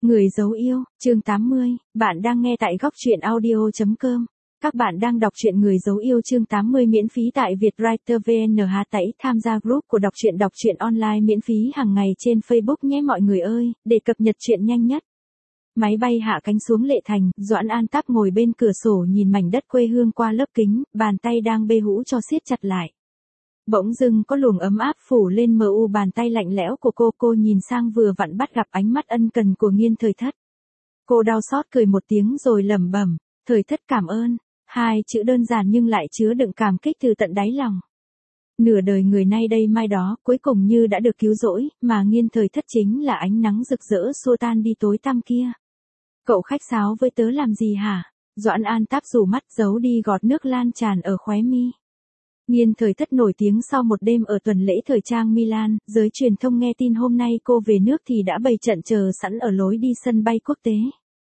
Người dấu yêu, chương 80, bạn đang nghe tại góc truyện audio.com. Các bạn đang đọc truyện Người dấu yêu chương 80 miễn phí tại Vietwriter VN. Tẩy tham gia group của đọc truyện online miễn phí hàng ngày trên Facebook nhé mọi người ơi, để cập nhật truyện nhanh nhất. Máy bay hạ cánh xuống Lệ Thành, Doãn An Táp ngồi bên cửa sổ nhìn mảnh đất quê hương qua lớp kính, bàn tay đang bê hũ cho siết chặt lại. Bỗng dưng có luồng ấm áp phủ lên mờ u bàn tay lạnh lẽo của cô nhìn sang vừa vặn bắt gặp ánh mắt ân cần của Nghiên Thời Thất. Cô đau xót cười một tiếng rồi lẩm bẩm, Thời Thất cảm ơn, hai chữ đơn giản nhưng lại chứa đựng cảm kích từ tận đáy lòng. Nửa đời người nay đây mai đó cuối cùng như đã được cứu rỗi, mà Nghiên Thời Thất chính là ánh nắng rực rỡ xua tan đi tối tăm kia. Cậu khách sáo với tớ làm gì hả? Doãn An Táp rủ mắt giấu đi giọt nước lan tràn ở khóe mi. Nghiên Thời Thất nổi tiếng sau một đêm ở tuần lễ thời trang Milan, giới truyền thông nghe tin hôm nay cô về nước thì đã bày trận chờ sẵn ở lối đi sân bay quốc tế.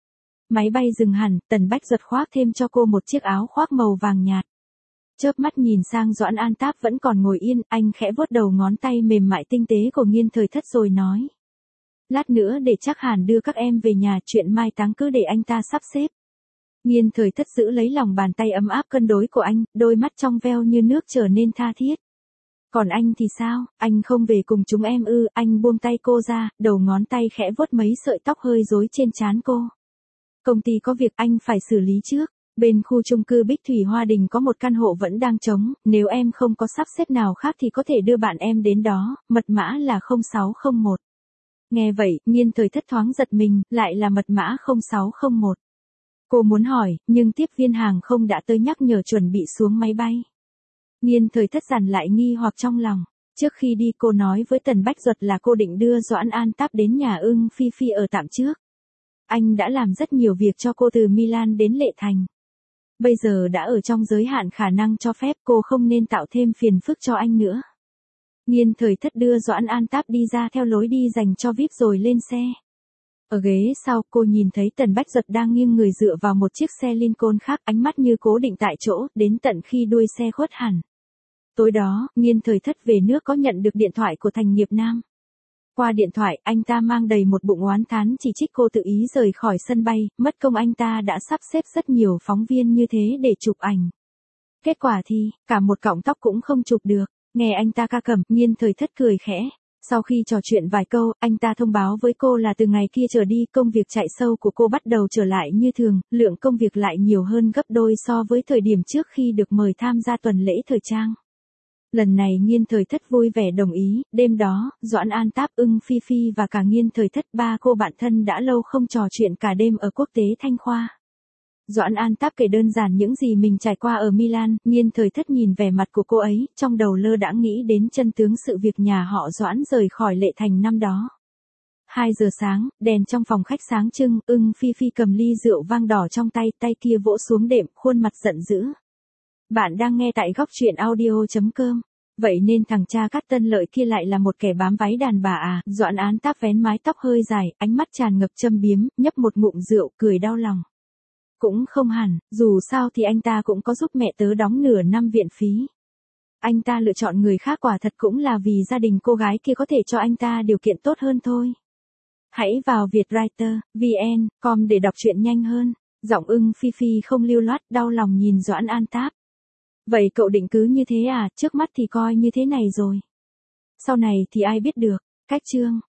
Máy bay dừng hẳn, Tần Bách Duật khoác thêm cho cô một chiếc áo khoác màu vàng nhạt. Chớp mắt nhìn sang Doãn An Táp vẫn còn ngồi yên, anh khẽ vuốt đầu ngón tay mềm mại tinh tế của Nghiên Thời Thất rồi nói. Lát nữa để chắc Hàn đưa các em về nhà, chuyện mai táng cứ để anh ta sắp xếp. Nghiên Thời Thất giữ lấy lòng bàn tay ấm áp cân đối của anh, đôi mắt trong veo như nước trở nên tha thiết. Còn anh thì sao, anh không về cùng chúng em ư? Anh buông tay cô ra, đầu ngón tay khẽ vuốt mấy sợi tóc hơi rối trên trán cô. Công ty có việc anh phải xử lý trước. Bên khu chung cư Bích Thủy Hoa Đình có một căn hộ vẫn đang trống, nếu em không có sắp xếp nào khác thì có thể đưa bạn em đến đó, mật mã là 0601. Nghe vậy, Nghiên Thời Thất thoáng giật mình, lại là mật mã 0601. Cô muốn hỏi, nhưng tiếp viên hàng không đã tới nhắc nhở chuẩn bị xuống máy bay. Nghiên Thời Thất dằn lại nghi hoặc trong lòng. Trước khi đi cô nói với Tần Bách Duật là cô định đưa Doãn An Táp đến nhà Ưng Phi Phi ở tạm trước. Anh đã làm rất nhiều việc cho cô từ Milan đến Lệ Thành. Bây giờ đã ở trong giới hạn khả năng cho phép, cô không nên tạo thêm phiền phức cho anh nữa. Nghiên Thời Thất đưa Doãn An Táp đi ra theo lối đi dành cho VIP rồi lên xe. Ở ghế sau, cô nhìn thấy Tần Bách Duật đang nghiêng người dựa vào một chiếc xe Lincoln khác, ánh mắt như cố định tại chỗ, đến tận khi đuôi xe khuất hẳn. Tối đó, Nghiên Thời Thất về nước có nhận được điện thoại của Thành Nghiệp Nam. Qua điện thoại, anh ta mang đầy một bụng oán thán chỉ trích cô tự ý rời khỏi sân bay, mất công anh ta đã sắp xếp rất nhiều phóng viên như thế để chụp ảnh. Kết quả thì, cả một cọng tóc cũng không chụp được. Nghe anh ta ca cẩm, Nghiên Thời Thất cười khẽ. Sau khi trò chuyện vài câu, anh ta thông báo với cô là từ ngày kia trở đi công việc chạy sâu của cô bắt đầu trở lại như thường, lượng công việc lại nhiều hơn gấp đôi so với thời điểm trước khi được mời tham gia tuần lễ thời trang. Lần này Nghiên Thời Thất vui vẻ đồng ý, đêm đó, Doãn An Táp, Ưng Phi Phi và cả Nghiên Thời Thất ba cô bạn thân đã lâu không trò chuyện cả đêm ở quốc tế Thanh Khoa. Doãn An Táp kể đơn giản những gì mình trải qua ở Milan, Nghiên Thời Thất nhìn vẻ mặt của cô ấy, trong đầu lơ đãng nghĩ đến chân tướng sự việc nhà họ Doãn rời khỏi Lệ Thành năm đó. 2 giờ sáng, đèn trong phòng khách sáng trưng, Ưng Phi Phi cầm ly rượu vang đỏ trong tay, tay kia vỗ xuống đệm, khuôn mặt giận dữ. Bạn đang nghe tại góc truyện audio.com. Vậy nên thằng cha Cát Tân Lợi kia lại là một kẻ bám váy đàn bà à? Doãn An Táp vén mái tóc hơi dài, ánh mắt tràn ngập châm biếm, nhấp một ngụm rượu, cười đau lòng. Cũng không hẳn, dù sao thì anh ta cũng có giúp mẹ tớ đóng nửa năm viện phí. Anh ta lựa chọn người khác quả thật cũng là vì gia đình cô gái kia có thể cho anh ta điều kiện tốt hơn thôi. Hãy vào Vietwriter, vn.com để đọc truyện nhanh hơn. Giọng Ưng Phi Phi không lưu loát, đau lòng nhìn Doãn An Táp. Vậy cậu định cứ như thế à, trước mắt thì coi như thế này rồi. Sau này thì ai biết được, cách chương.